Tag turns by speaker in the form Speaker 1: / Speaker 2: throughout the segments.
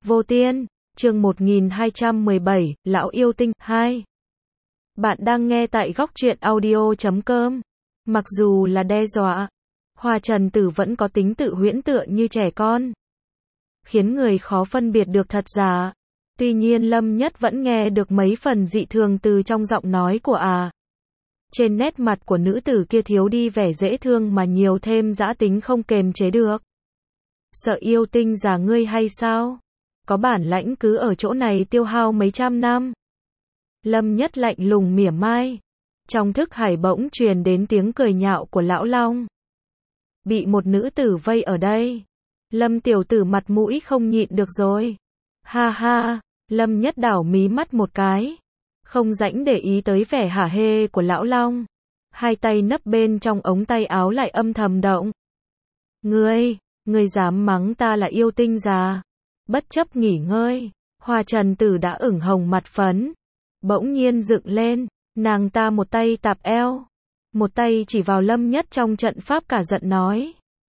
Speaker 1: Vô Tiên, chương 1217, Lão Yêu Tinh 2. Bạn đang nghe tại góc truyện audio.com. Mặc dù là đe dọa, Hoa Trần Tử vẫn có tính tự huyễn tựa như trẻ con, khiến người khó phân biệt được thật giả. Tuy nhiên Lâm Nhất vẫn nghe được mấy phần dị thường từ trong giọng nói của trên nét mặt của nữ tử kia thiếu đi vẻ dễ thương mà nhiều thêm dã tính không kềm chế được. Sợ yêu tinh già ngươi hay sao? Có bản lãnh cứ ở chỗ này tiêu hao mấy trăm năm. Lâm Nhất lạnh lùng mỉa mai. Trong thức hải bỗng truyền đến tiếng cười nhạo của lão long. Bị một nữ tử vây ở đây. Lâm tiểu tử mặt mũi không nhịn được rồi. Ha ha, Lâm Nhất đảo mí mắt một cái. Không rảnh để ý tới vẻ hả hê của lão long. Hai tay nấp bên trong ống tay áo lại âm thầm động. Ngươi dám mắng ta là yêu tinh già. Bất chấp nghỉ ngơi, Hoa Trần Tử đã ửng hồng mặt phấn. Bỗng nhiên dựng lên, nàng ta một tay tạp eo, một tay chỉ vào Lâm Nhất trong trận pháp cả giận nói.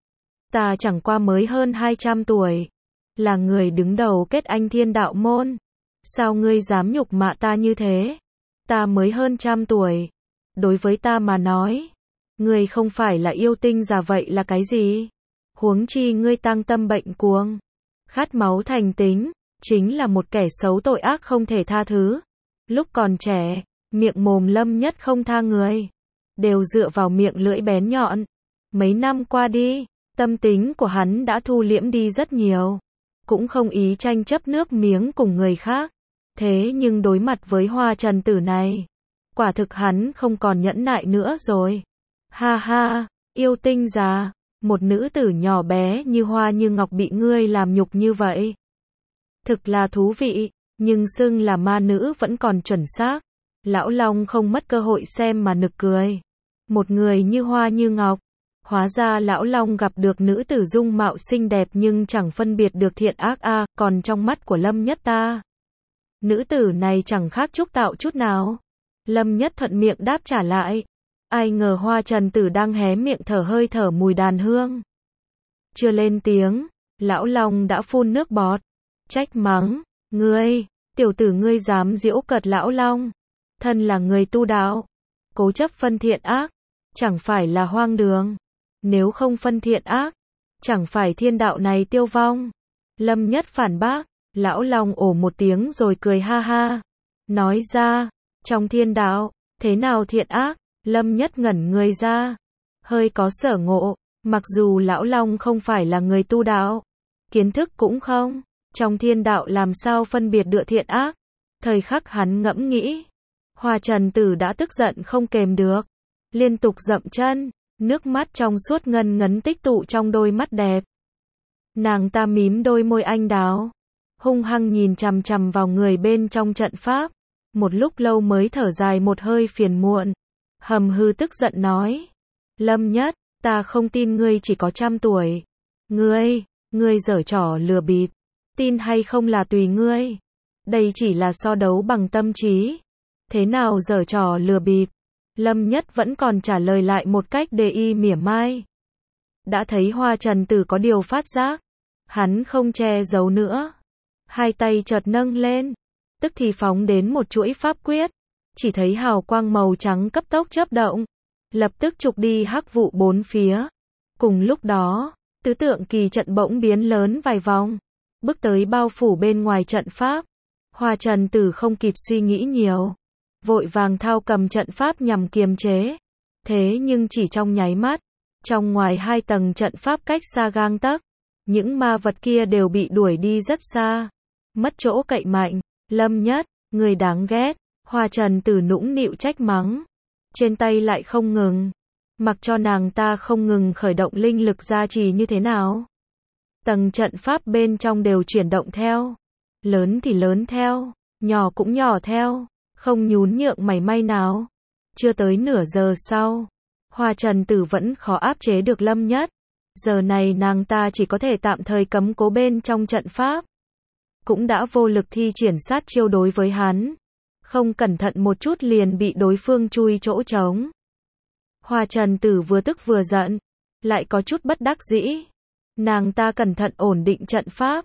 Speaker 1: Ta chẳng qua mới hơn 200 tuổi, là người đứng đầu kết anh thiên đạo môn. Sao ngươi dám nhục mạ ta như thế? Ta mới hơn 100 tuổi. Đối với ta mà nói, ngươi không phải là yêu tinh già vậy là cái gì? Huống chi ngươi tăng tâm bệnh cuồng, khát máu thành tính, chính là một kẻ xấu tội ác không thể tha thứ. Lúc còn trẻ, miệng mồm Lâm Nhất không tha người, đều dựa vào miệng lưỡi bén nhọn. Mấy năm qua đi, tâm tính của hắn đã thu liễm đi rất nhiều, cũng không ý tranh chấp nước miếng cùng người khác. Thế nhưng đối mặt với Hoa Trần Tử này, quả thực hắn không còn nhẫn nại nữa rồi. Ha ha, yêu tinh già, một nữ tử nhỏ bé như hoa như ngọc bị ngươi làm nhục như vậy. Thực là thú vị, nhưng xưng là ma nữ vẫn còn chuẩn xác. Lão Long không mất cơ hội xem mà nực cười. Một người như hoa như ngọc. Hóa ra Lão Long gặp được nữ tử dung mạo xinh đẹp nhưng chẳng phân biệt được thiện ác còn trong mắt của Lâm Nhất ta, nữ tử này chẳng khác Trúc Tạo chút nào. Lâm Nhất thuận miệng đáp trả lại. Ai ngờ Hoa Trần Tử đang hé miệng thở hơi thở mùi đàn hương. Chưa lên tiếng, Lão Long đã phun nước bọt. Trách mắng, tiểu tử ngươi dám giễu cợt Lão Long. Thân là người tu đạo, cố chấp phân thiện ác, chẳng phải là hoang đường. Nếu không phân thiện ác, chẳng phải thiên đạo này tiêu vong. Lâm Nhất phản bác. Lão Long ồ một tiếng rồi cười ha ha. Nói ra, trong thiên đạo, thế nào thiện ác? Lâm Nhất ngẩn người ra, hơi có sở ngộ. Mặc dù Lão Long không phải là người tu đạo, kiến thức cũng không, trong thiên đạo làm sao phân biệt được thiện ác? Thời khắc hắn ngẫm nghĩ, Hoa Trần Tử đã tức giận không kềm được, liên tục dậm chân, nước mắt trong suốt ngân ngấn tích tụ trong đôi mắt đẹp. Nàng ta mím đôi môi anh đào, hung hăng nhìn chằm chằm vào người bên trong trận pháp, một lúc lâu mới thở dài một hơi phiền muộn, hầm hừ tức giận nói. Lâm Nhất, ta không tin ngươi chỉ có 100 tuổi. Ngươi giở trò lừa bịp, tin hay không là tùy ngươi. Đây chỉ là so đấu bằng tâm trí. Thế nào giở trò lừa bịp? Lâm Nhất vẫn còn trả lời lại một cách đề y mỉa mai. Đã thấy Hoa Trần Tử có điều phát giác, hắn không che giấu nữa. Hai tay chợt nâng lên, tức thì phóng đến một chuỗi pháp quyết. Chỉ thấy hào quang màu trắng cấp tốc chớp động, lập tức trục đi hắc vụ bốn phía. Cùng lúc đó, tứ tượng kỳ trận bỗng biến lớn vài vòng, bước tới bao phủ bên ngoài trận pháp. Hoa Trần Tử không kịp suy nghĩ nhiều, vội vàng thao cầm trận pháp nhằm kiềm chế. Thế nhưng chỉ trong nháy mắt, trong ngoài hai tầng trận pháp cách xa gang tấc, những ma vật kia đều bị đuổi đi rất xa, mất chỗ cậy mạnh. Lâm Nhất, người đáng ghét. Hoa Trần Tử nũng nịu trách mắng, trên tay lại không ngừng, mặc cho nàng ta không ngừng khởi động linh lực gia trì như thế nào. Tầng trận pháp bên trong đều chuyển động theo, lớn thì lớn theo, nhỏ cũng nhỏ theo, không nhún nhượng mảy may nào. Chưa tới nửa giờ sau, Hoa Trần Tử vẫn khó áp chế được Lâm Nhất. Giờ này nàng ta chỉ có thể tạm thời cấm cố bên trong trận pháp, cũng đã vô lực thi triển sát chiêu đối với hắn. Không cẩn thận một chút liền bị đối phương chui chỗ trống. Hoa Trần Tử vừa tức vừa giận, lại có chút bất đắc dĩ. Nàng ta cẩn thận ổn định trận pháp,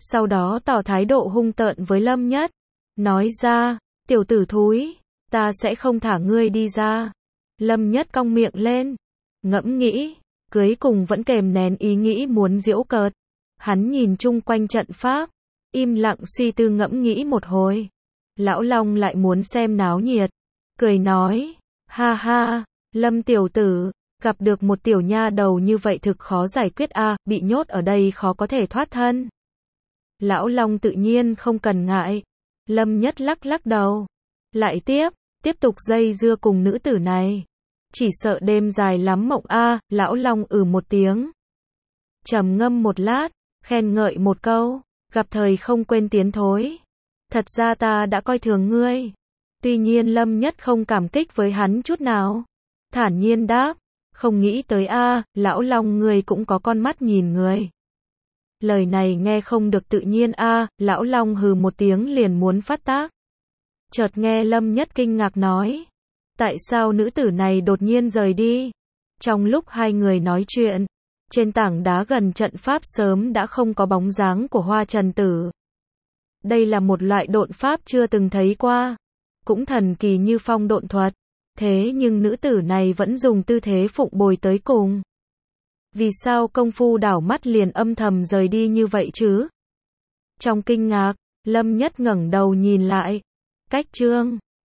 Speaker 1: sau đó tỏ thái độ hung tợn với Lâm Nhất. Nói ra, tiểu tử thúi, ta sẽ không thả ngươi đi ra. Lâm Nhất cong miệng lên, ngẫm nghĩ, cuối cùng vẫn kềm nén ý nghĩ muốn giễu cợt. Hắn nhìn chung quanh trận pháp, im lặng suy tư ngẫm nghĩ một hồi. Lão Long lại muốn xem náo nhiệt, cười nói, ha ha, Lâm tiểu tử, gặp được một tiểu nha đầu như vậy thực khó giải quyết a, bị nhốt ở đây khó có thể thoát thân. Lão Long tự nhiên không cần ngại. Lâm Nhất lắc lắc đầu, lại tiếp tục dây dưa cùng nữ tử này. Chỉ sợ đêm dài lắm mộng a, Lão Long một tiếng. Trầm ngâm một lát, khen ngợi một câu, gặp thời không quên tiến thối. Thật ra ta đã coi thường ngươi. Tuy nhiên Lâm Nhất không cảm kích với hắn chút nào. Thản nhiên đáp, không nghĩ tới a, Lão Long ngươi cũng có con mắt nhìn người. Lời này nghe không được tự nhiên a, Lão Long hừ một tiếng liền muốn phát tác. Chợt nghe Lâm Nhất kinh ngạc nói, tại sao nữ tử này đột nhiên rời đi? Trong lúc hai người nói chuyện, trên tảng đá gần trận pháp sớm đã không có bóng dáng của Hoa Trần Tử. Đây là một loại độn pháp chưa từng thấy qua, cũng thần kỳ như phong độn thuật. Thế nhưng nữ tử này vẫn dùng tư thế phụng bồi tới cùng. Vì sao công phu đảo mắt liền âm thầm rời đi như vậy chứ? Trong kinh ngạc, Lâm Nhất ngẩng đầu nhìn lại. Cách chương